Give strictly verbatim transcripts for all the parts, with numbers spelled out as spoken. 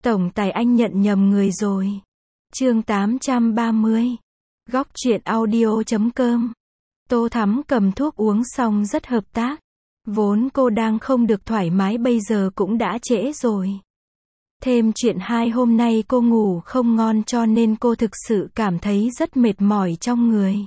Tổng tài anh nhận nhầm người rồi. Chương tám trăm ba mươi. Góc truyện audio chấm com. Tô Thắm cầm thuốc uống xong rất hợp tác. Vốn cô đang không được thoải mái, bây giờ cũng đã trễ rồi. Thêm chuyện hai hôm nay cô ngủ không ngon cho nên cô thực sự cảm thấy rất mệt mỏi trong người.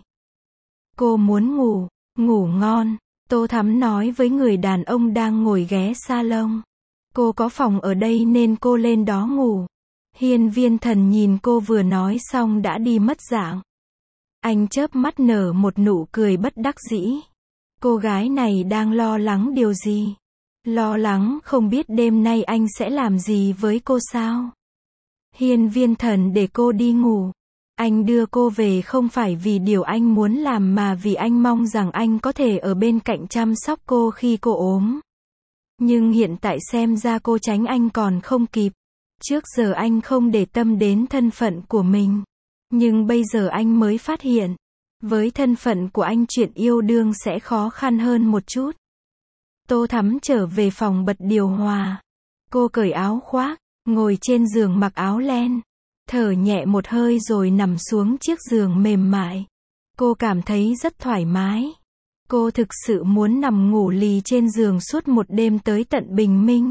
Cô muốn ngủ, ngủ ngon. Tô Thắm nói với người đàn ông đang ngồi ghé salon. Cô có phòng ở đây nên cô lên đó ngủ. Hiên Viên Thần nhìn cô vừa nói xong đã đi mất dạng. Anh chớp mắt nở một nụ cười bất đắc dĩ. Cô gái này đang lo lắng điều gì? Lo lắng không biết đêm nay anh sẽ làm gì với cô sao? Hiên Viên Thần để cô đi ngủ. Anh đưa cô về không phải vì điều anh muốn làm mà vì anh mong rằng anh có thể ở bên cạnh chăm sóc cô khi cô ốm. Nhưng hiện tại xem ra cô tránh anh còn không kịp. Trước giờ anh không để tâm đến thân phận của mình. Nhưng bây giờ anh mới phát hiện. Với thân phận của anh chuyện yêu đương sẽ khó khăn hơn một chút. Tô Thắm trở về phòng bật điều hòa. Cô cởi áo khoác, ngồi trên giường mặc áo len. Thở nhẹ một hơi rồi nằm xuống chiếc giường mềm mại. Cô cảm thấy rất thoải mái. Cô thực sự muốn nằm ngủ lì trên giường suốt một đêm tới tận bình minh.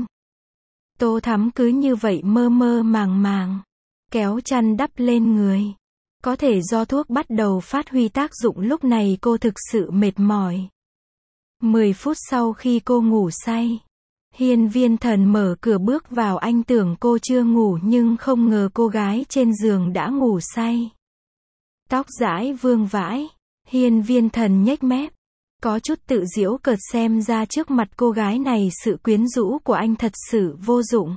Tô Thắm cứ như vậy mơ mơ màng màng. Kéo chăn đắp lên người. Có thể do thuốc bắt đầu phát huy tác dụng, lúc này cô thực sự mệt mỏi. Mười phút sau khi cô ngủ say, Hiên Viên Thần mở cửa bước vào. Anh tưởng cô chưa ngủ nhưng không ngờ cô gái trên giường đã ngủ say. Tóc dãi vương vãi. Hiên Viên Thần nhếch mép. Có chút tự giễu cợt, xem ra trước mặt cô gái này sự quyến rũ của anh thật sự vô dụng.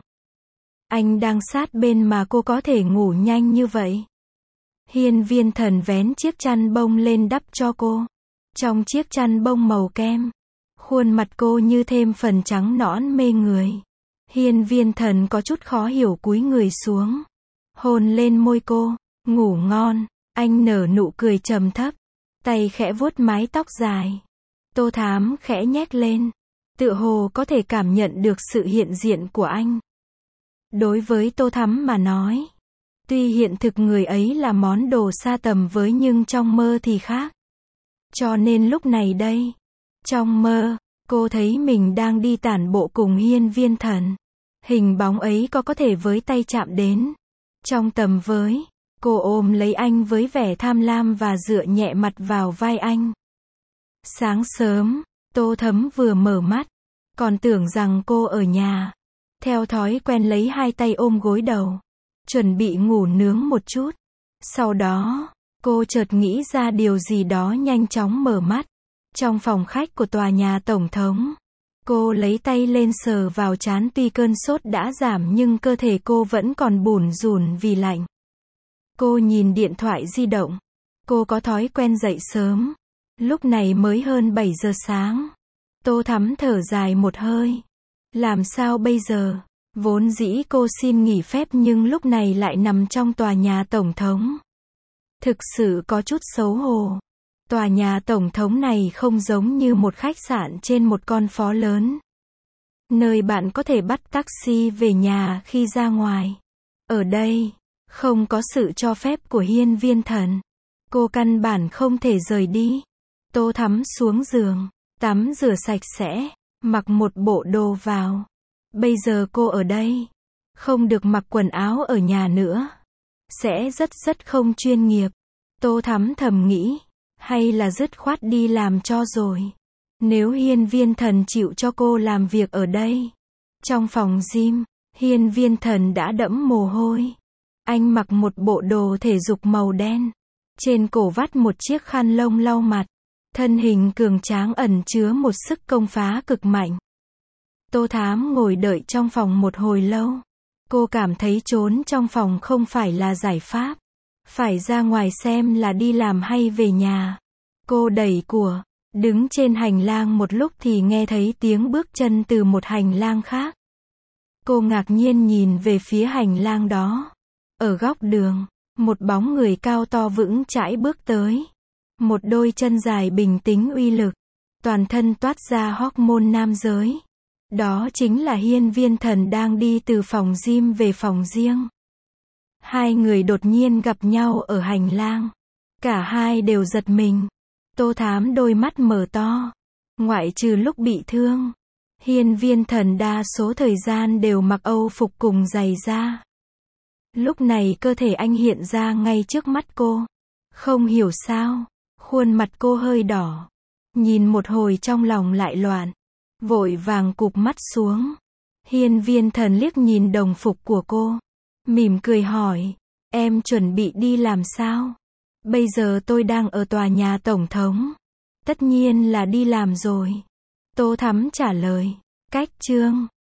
Anh đang sát bên mà cô có thể ngủ nhanh như vậy. Hiên Viên Thần vén chiếc chăn bông lên đắp cho cô. Trong chiếc chăn bông màu kem, khuôn mặt cô như thêm phần trắng nõn mê người. Hiên Viên Thần có chút khó hiểu cúi người xuống, hôn lên môi cô. Ngủ ngon. Anh nở nụ cười trầm thấp, tay khẽ vuốt mái tóc dài. Tô Thắm khẽ nhếch lên, tựa hồ có thể cảm nhận được sự hiện diện của anh. Đối với Tô Thắm mà nói, tuy hiện thực người ấy là món đồ xa tầm với nhưng trong mơ thì khác. Cho nên lúc này đây, trong mơ, cô thấy mình đang đi tản bộ cùng Hiên Viên Thần. Hình bóng ấy có có thể với tay chạm đến. Trong tầm với, cô ôm lấy anh với vẻ tham lam và dựa nhẹ mặt vào vai anh. Sáng sớm, Tô Thắm vừa mở mắt, còn tưởng rằng cô ở nhà. Theo thói quen lấy hai tay ôm gối đầu, chuẩn bị ngủ nướng một chút. Sau đó, cô chợt nghĩ ra điều gì đó, nhanh chóng mở mắt. Trong phòng khách của tòa nhà Tổng thống, cô lấy tay lên sờ vào trán, tuy cơn sốt đã giảm nhưng cơ thể cô vẫn còn bủn rủn vì lạnh. Cô nhìn điện thoại di động. Cô có thói quen dậy sớm. Lúc này mới hơn bảy giờ sáng. Tô Thắm thở dài một hơi. Làm sao bây giờ? Vốn dĩ cô xin nghỉ phép nhưng lúc này lại nằm trong tòa nhà Tổng thống. Thực sự có chút xấu hổ. Tòa nhà Tổng thống này không giống như một khách sạn trên một con phố lớn, nơi bạn có thể bắt taxi về nhà khi ra ngoài. Ở đây, không có sự cho phép của Hiên Viên Thần. Cô căn bản không thể rời đi. Tô Thắm xuống giường, tắm rửa sạch sẽ, mặc một bộ đồ vào. Bây giờ cô ở đây, không được mặc quần áo ở nhà nữa. Sẽ rất rất không chuyên nghiệp. Tô Thắm thầm nghĩ, hay là dứt khoát đi làm cho rồi. Nếu Hiên Viên Thần chịu cho cô làm việc ở đây. Trong phòng gym, Hiên Viên Thần đã đẫm mồ hôi. Anh mặc một bộ đồ thể dục màu đen. Trên cổ vắt một chiếc khăn lông lau mặt. Thân hình cường tráng ẩn chứa một sức công phá cực mạnh. Tô Thắm ngồi đợi trong phòng một hồi lâu. Cô cảm thấy trốn trong phòng không phải là giải pháp. Phải ra ngoài xem là đi làm hay về nhà. Cô đẩy cửa, đứng trên hành lang một lúc thì nghe thấy tiếng bước chân từ một hành lang khác. Cô ngạc nhiên nhìn về phía hành lang đó. Ở góc đường, một bóng người cao to vững chãi bước tới. Một đôi chân dài bình tĩnh uy lực. Toàn thân toát ra hormone nam giới. Đó chính là Hiên Viên Thần đang đi từ phòng gym về phòng riêng. Hai người đột nhiên gặp nhau ở hành lang. Cả hai đều giật mình. Tô Thám đôi mắt mở to. Ngoại trừ lúc bị thương, Hiên Viên Thần đa số thời gian đều mặc âu phục cùng giày da. Lúc này cơ thể anh hiện ra ngay trước mắt cô. Không hiểu sao, khuôn mặt cô hơi đỏ. Nhìn một hồi trong lòng lại loạn. Vội vàng cụp mắt xuống. Hiên Viên Thần liếc nhìn đồng phục của cô. Mỉm cười hỏi, em chuẩn bị đi làm sao? Bây giờ tôi đang ở tòa nhà tổng thống. Tất nhiên là đi làm rồi. Tô Thắm trả lời. Cách chương